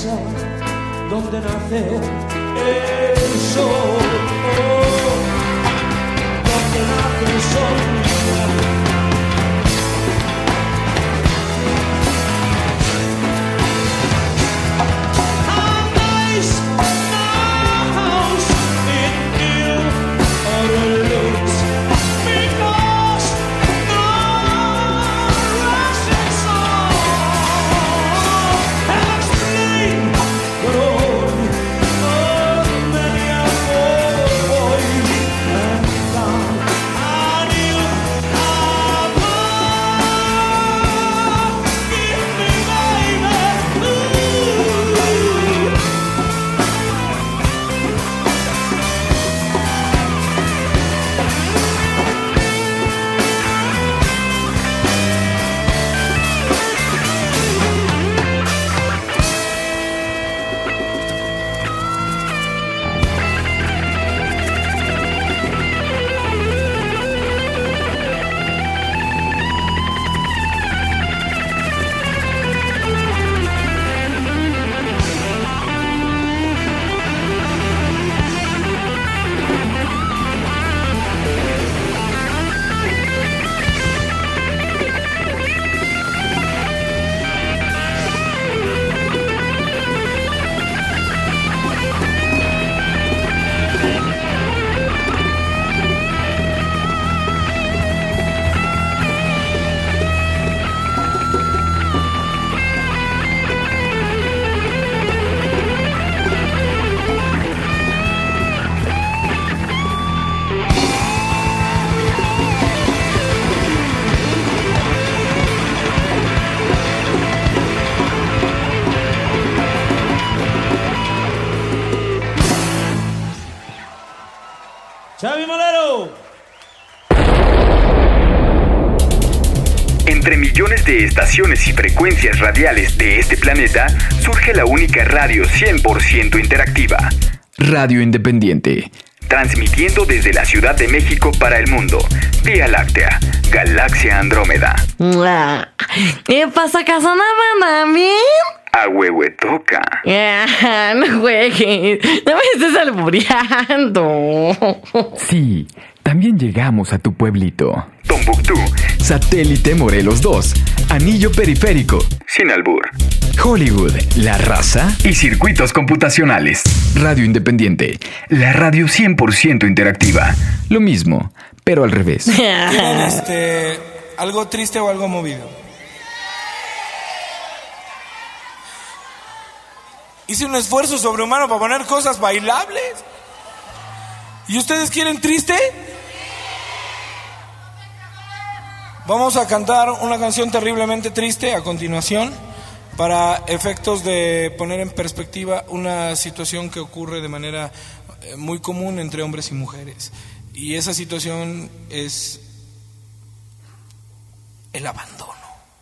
casa donde nace el sol, oh, donde nace el sol. ¡Xavi Molero! Entre millones de estaciones y frecuencias radiales de este planeta, surge la única radio cien por ciento interactiva. Radio Independiente. Transmitiendo desde la Ciudad de México para el mundo. Vía Láctea, Galaxia Andrómeda. ¿Qué pasa, Casona también? A huevo toca. Ah, no juegues, no me estés albureando. Sí, también llegamos a tu pueblito. Tombuctú, Satélite Morelos dos, Anillo Periférico, Sin Albur, Hollywood, La Raza y Circuitos Computacionales. Radio Independiente, la radio cien por ciento interactiva. Lo mismo, pero al revés. ¿Tienen este, algo triste o algo movido? Hice un esfuerzo sobrehumano para poner cosas bailables. ¿Y ustedes quieren triste? Vamos a cantar una canción terriblemente triste a continuación, para efectos de poner en perspectiva una situación que ocurre de manera muy común entre hombres y mujeres. Y esa situación es el abandono.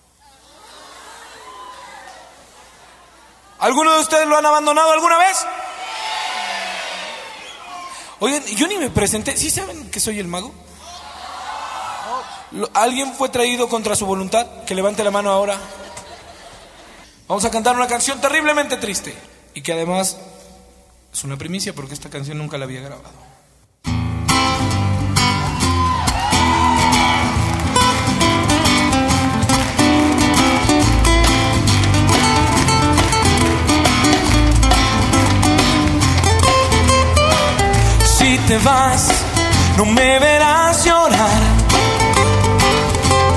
¿Alguno de ustedes lo han abandonado alguna vez? Oigan, yo ni me presenté. ¿Sí saben que soy el mago? ¿Alguien fue traído contra su voluntad? Que levante la mano ahora. Vamos a cantar una canción terriblemente triste, y que además es una primicia porque esta canción nunca la había grabado. Si te vas, no me verás llorar,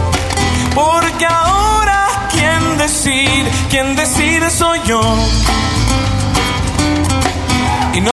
porque ahora quien decide, quien decide soy yo.